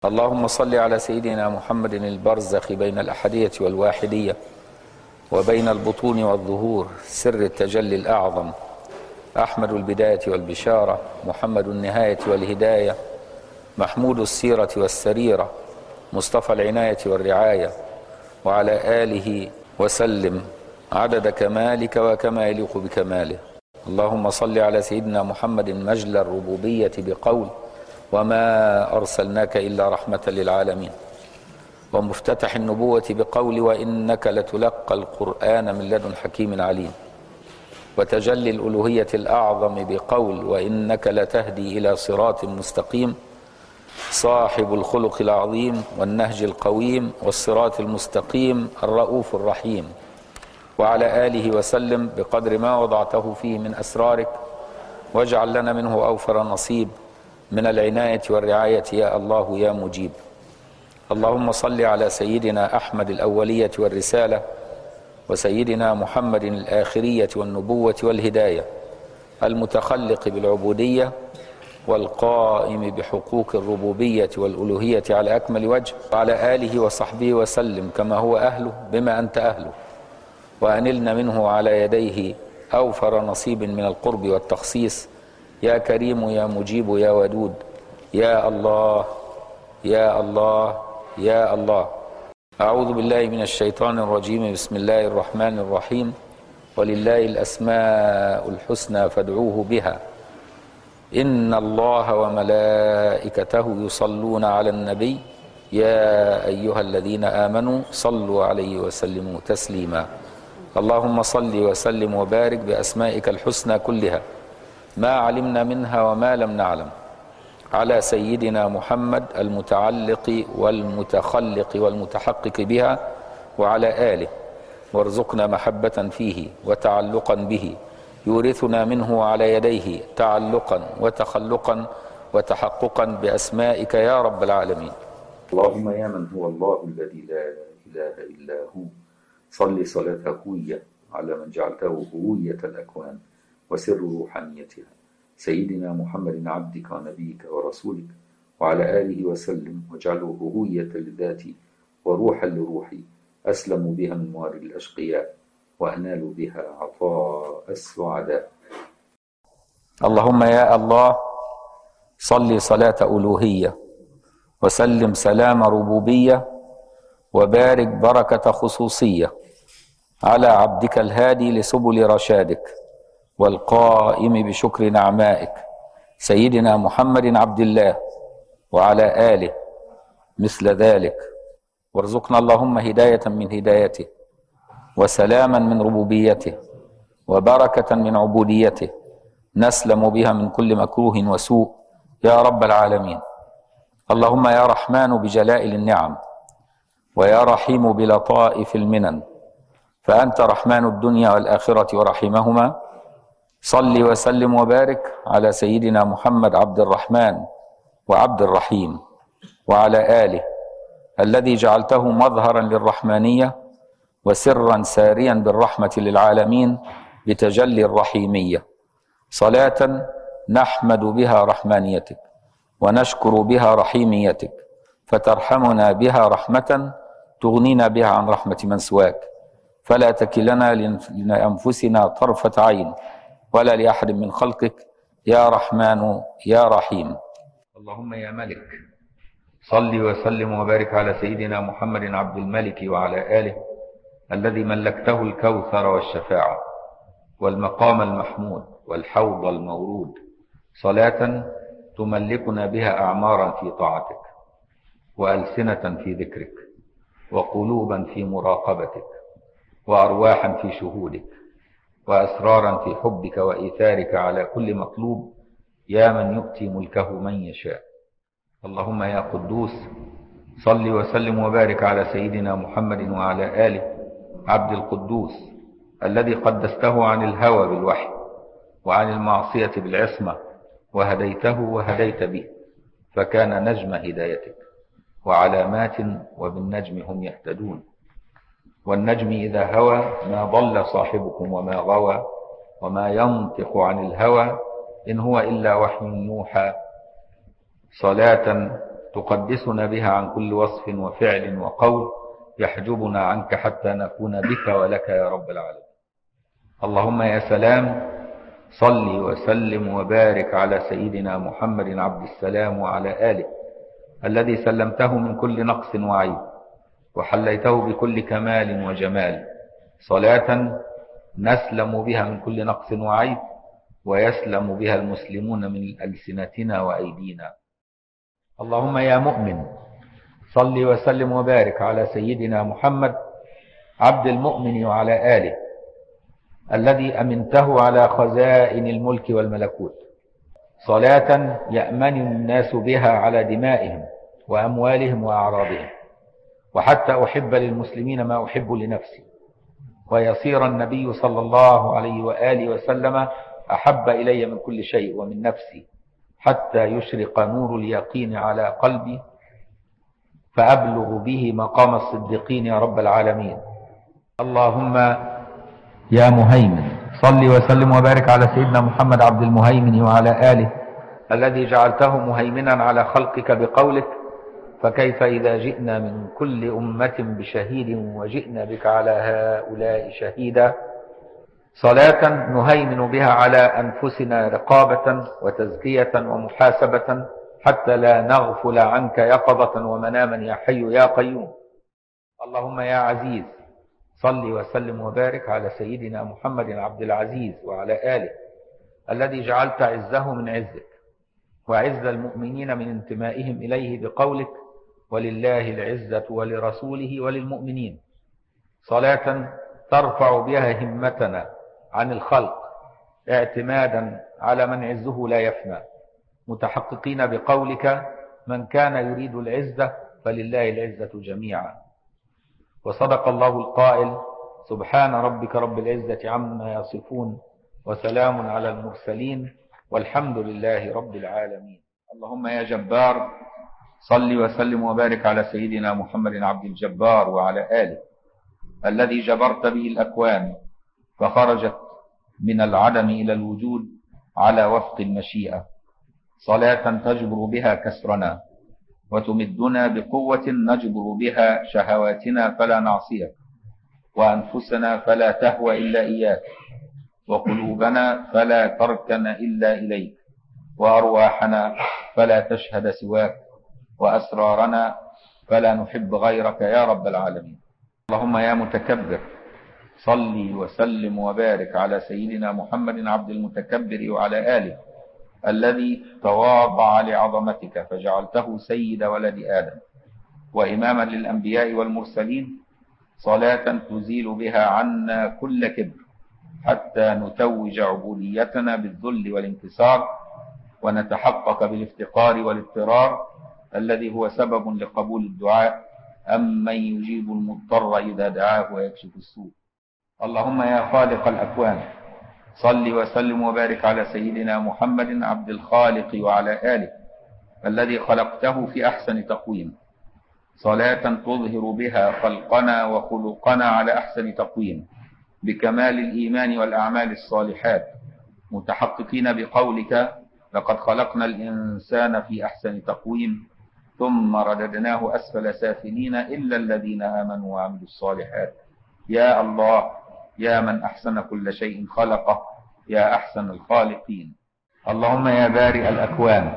اللهم صل على سيدنا محمد البرزخ بين الأحدية والواحدية وبين البطون والظهور، سر التجلي الأعظم، أحمد البداية والبشارة، محمد النهاية والهداية، محمود السيرة والسريرة، مصطفى العناية والرعاية، وعلى آله وسلم عدد كمالك وكما يليق بكماله. اللهم صل على سيدنا محمد مجلى الربوبية بقول وما أرسلناك إلا رحمة للعالمين، ومفتتح النبوة بقول وإنك لتلقى القرآن من لدن حكيم عليم، وتجلي الألوهية الأعظم بقول وإنك لتهدي إلى صراط مستقيم، صاحب الخلق العظيم والنهج القويم والصراط المستقيم الرؤوف الرحيم، وعلى آله وسلم بقدر ما وضعته فيه من أسرارك، واجعل لنا منه أوفر نصيب من العناية والرعاية يا الله يا مجيب. اللهم صل على سيدنا أحمد الأولية والرسالة، وسيدنا محمد الآخرية والنبوة والهداية، المتخلق بالعبودية والقائم بحقوق الربوبية والألوهية على أكمل وجه، وعلى آله وصحبه وسلم كما هو أهله بما أنت أهله، وأنلنا منه على يديه أوفر نصيب من القرب والتخصيص يا كريم يا مجيب يا ودود يا الله يا الله يا الله. أعوذ بالله من الشيطان الرجيم. بسم الله الرحمن الرحيم. ولله الأسماء الحسنى فادعوه بها إن الله وملائكته يصلون على النبي يا أيها الذين آمنوا صلوا عليه وسلموا تسليما. اللهم صل وسلم وبارك بأسمائك الحسنى كلها ما علمنا منها وما لم نعلم على سيدنا محمد المتعلق والمتخلق والمتحقق بها وعلى آله، وارزقنا محبة فيه وتعلقا به يورثنا منه على يديه تعلقا وتخلقا وتحققا بأسمائك يا رب العالمين. اللهم يا من هو الله الذي لا إله إلا هو، صل صلاة هوية على من جعلته هوية الأكوان وسر روحانيتها، سيدنا محمد عبدك ونبيك ورسولك، وعلى آله وسلم، واجعله هوية لذاتي وروحا لروحي، أسلم بها من موارد الأشقياء وأنال بها عطاء السعداء. اللهم يا الله صل صلاة ألوهية وسلم سلام ربوبية وبارك بركة خصوصية على عبدك الهادي لسبل رشادك والقائم بشكر نعمائك سيدنا محمد عبد الله وعلى آله مثل ذلك، وارزقنا اللهم هداية من هدايته وسلاما من ربوبيته وبركة من عبوديته نسلم بها من كل مكروه وسوء يا رب العالمين. اللهم يا رحمن بجلائل النعم ويا رحيم بلطائف المنن، فأنت رحمن الدنيا والآخرة ورحيمهما، صل وسلم وبارك على سيدنا محمد عبد الرحمن وعبد الرحيم وعلى آله الذي جعلته مظهرا للرحمانية وسرا ساريا بالرحمة للعالمين بتجلي الرحيمية، صلاة نحمد بها رحمانيتك ونشكر بها رحيميتك، فترحمنا بها رحمة تغنينا بها عن رحمة من سواك، فلا تكلنا لأنفسنا طرفة عين ولا لأحد من خلقك يا رحمن يا رحيم. اللهم يا ملك صل وسلم وبارك على سيدنا محمد عبد الملك وعلى آله الذي ملكته الكوثر والشفاعة والمقام المحمود والحوض المورود، صلاة تملكنا بها أعمارا في طاعتك وألسنة في ذكرك وقلوبا في مراقبتك وأرواحا في شهودك وأسرارا في حبك وإيثارك على كل مطلوب يا من يؤتي ملكه من يشاء. اللهم يا قدوس صل وسلم وبارك على سيدنا محمد وعلى آله عبد القدوس الذي قدسته عن الهوى بالوحي وعن المعصية بالعصمة، وهديته وهديت به فكان نجم هدايتك وعلامات، وبالنجم هم يهتدون، والنجم إذا هوى ما ضل صاحبكم وما غوى وما ينطق عن الهوى إن هو إلا وحي يوحى، صلاة تقدسنا بها عن كل وصف وفعل وقول يحجبنا عنك حتى نكون بك ولك يا رب العالمين. اللهم يا سلام صل وسلم وبارك على سيدنا محمد عبد السلام وعلى آله الذي سلمته من كل نقص وعيب وحليته بكل كمال وجمال، صلاة نسلم بها من كل نقص وعيب ويسلم بها المسلمون من ألسنتنا وأيدينا. اللهم يا مؤمن صل وسلم وبارك على سيدنا محمد عبد المؤمن وعلى آله الذي أمنته على خزائن الملك والملكوت، صلاة يأمن الناس بها على دمائهم وأموالهم وأعراضهم، وحتى أحب للمسلمين ما أحب لنفسي، ويصير النبي صلى الله عليه وآله وسلم أحب إلي من كل شيء ومن نفسي، حتى يشرق نور اليقين على قلبي فأبلغ به مقام الصديقين يا رب العالمين. اللهم يا مهيمن صل وسلم وبارك على سيدنا محمد عبد المهيمن وعلى آله الذي جعلته مهيمنا على خلقك بقولك فكيف إذا جئنا من كل أمة بشهيد وجئنا بك على هؤلاء شهيدا، صلاة نهيمن بها على أنفسنا رقابة وتزكية ومحاسبة حتى لا نغفل عنك يقظة ومناما يا حي يا قيوم. اللهم يا عزيز صل وسلم وبارك على سيدنا محمد عبد العزيز وعلى آله الذي جعلت عزه من عزك وعز المؤمنين من انتمائهم إليه بقولك ولله العزة ولرسوله وللمؤمنين، صلاة ترفع بها همتنا عن الخلق اعتمادا على من عزه لا يفنى، متحققين بقولك من كان يريد العزة فلله العزة جميعا. وصدق الله القائل سبحان ربك رب العزة عما يصفون وسلام على المرسلين والحمد لله رب العالمين. اللهم يا جبار صل وسلم وبارك على سيدنا محمد عبد الجبار وعلى آله الذي جبرت به الأكوان فخرجت من العدم إلى الوجود على وفق المشيئة، صلاة تجبر بها كسرنا وتمدنا بقوة نجبر بها شهواتنا فلا نعصيك، وأنفسنا فلا تهوى إلا إياك، وقلوبنا فلا تركن إلا إليك، وأرواحنا فلا تشهد سواك، وأسرارنا فلا نحب غيرك يا رب العالمين. اللهم يا متكبر صل وسلم وبارك على سيدنا محمد عبد المتكبر وعلى آله الذي تواضع لعظمتك فجعلته سيد ولد آدم وإماما للأنبياء والمرسلين، صلاة تزيل بها عنا كل كبر حتى نتوج عبوديتنا بالذل والانكسار ونتحقق بالافتقار والاضطرار الذي هو سبب لقبول الدعاء أمن يجيب المضطر إذا دعاه ويكشف السوء. اللهم يا خالق الأكوان صل وسلم وبارك على سيدنا محمد عبد الخالق وعلى آله الذي خلقته في أحسن تقويم، صلاة تظهر بها خلقنا وخلقنا على أحسن تقويم بكمال الإيمان والأعمال الصالحات، متحققين بقولك لقد خلقنا الإنسان في أحسن تقويم ثم رددناه أسفل سافلين إلا الذين آمنوا وعملوا الصالحات. يا الله يا من أحسن كل شيء خلقه يا أحسن الخالقين. اللهم يا بارئ الأكوان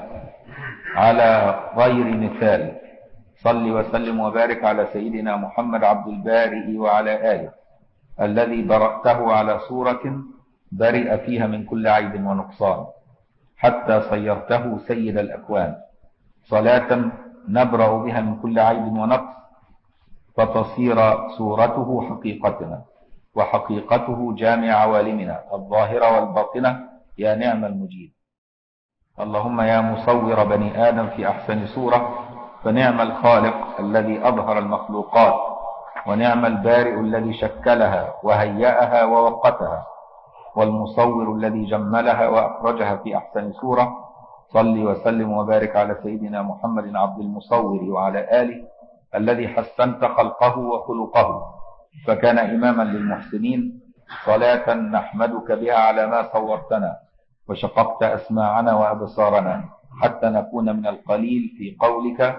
على غير مثال صل وسلم وبارك على سيدنا محمد عبد البارئ وعلى آله الذي برأته على صورة برئ فيها من كل عيب ونقصان حتى صيرته سيد الأكوان، صلاة نبرأ بها من كل عيب ونقص فتصير صورته حقيقتنا وحقيقته جامع عوالمنا الظاهرة والباطنة يا نعم المجيب. اللهم يا مصور بني آدم في أحسن صورة فنعم الخالق الذي أظهر المخلوقات ونعم البارئ الذي شكلها وهيأها ووقتها والمصور الذي جملها وأخرجها في أحسن صورة. صل وسلم وبارك على سيدنا محمد عبد المصور وعلى آله الذي حسنت خلقه وخلقه فكان إماما للمحسنين، صلاة نحمدك بها على ما صورتنا وشققت أسماعنا وأبصارنا حتى نكون من القليل في قولك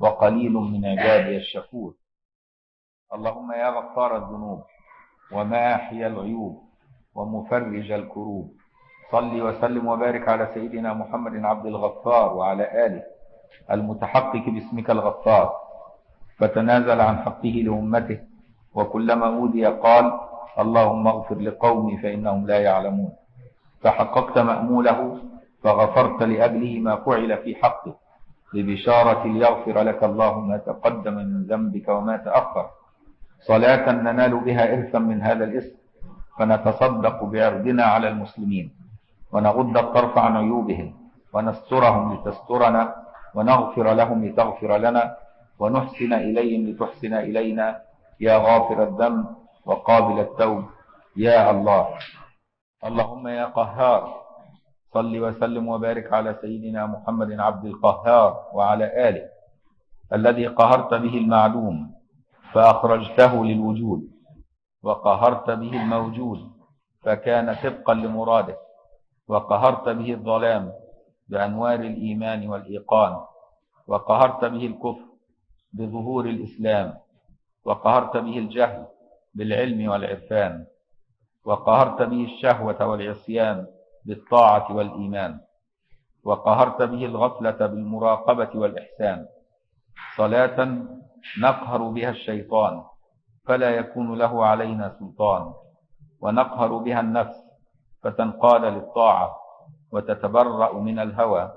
وقليل من عبادي الشكور. اللهم يا غفار الذنوب وماحي العيوب ومفرج الكروب، صل وسلم وبارك على سيدنا محمد عبد الغفار وعلى آله المتحقق باسمك الغفار، فتنازل عن حقه لأمته، وكلما أوذي قال اللهم اغفر لقومي فإنهم لا يعلمون، فحققت مأموله فغفرت لأجله ما فعل في حقه، ببشارة ليغفر لك الله ما تقدم من ذنبك وما تأخر، صلاة ننال بها إرثا من هذا الاسم، فنتصدق بعرضنا على المسلمين، ونغض الطرف عن عيوبهم، ونسترهم لتسترنا، ونغفر لهم لتغفر لنا، ونحسن إليهم لتحسن إلينا، يا غافر الذنب وقابل التوب يا الله. اللهم يا قهار، صل وسلم وبارك على سيدنا محمد عبد القهار وعلى آله الذي قهرت به المعلوم فأخرجته للوجود، وقهرت به الموجود فكان طبقا لمراده، وقهرت به الظلام بأنوار الإيمان والإيقان، وقهرت به الكفر بظهور الإسلام، وقهرت به الجهل بالعلم والعرفان، وقهرت به الشهوة والعصيان بالطاعة والإيمان، وقهرت به الغفلة بالمراقبة والإحسان، صلاة نقهر بها الشيطان فلا يكون له علينا سلطان، ونقهر بها النفس فتنقاد للطاعة وتتبرأ من الهوى،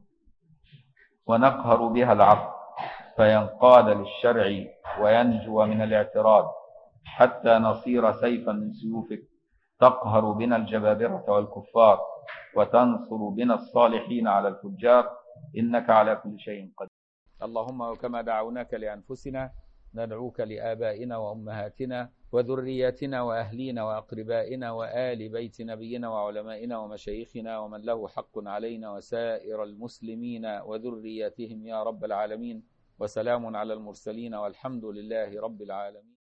ونقهر بها العقل فينقاد للشرع وينجو من الاعتراض، حتى نصير سيفا من سيوفك تقهر بنا الجبابرة والكفار، وتنصر بنا الصالحين على الفجار، إنك على كل شيء قدير. اللهم وكما دعوناك لأنفسنا ندعوك لآبائنا وأمهاتنا وذرياتنا وأهلينا وأقربائنا وآل بيت نبينا وعلمائنا ومشايخنا ومن له حق علينا وسائر المسلمين وذرياتهم يا رب العالمين، وسلام على المرسلين والحمد لله رب العالمين.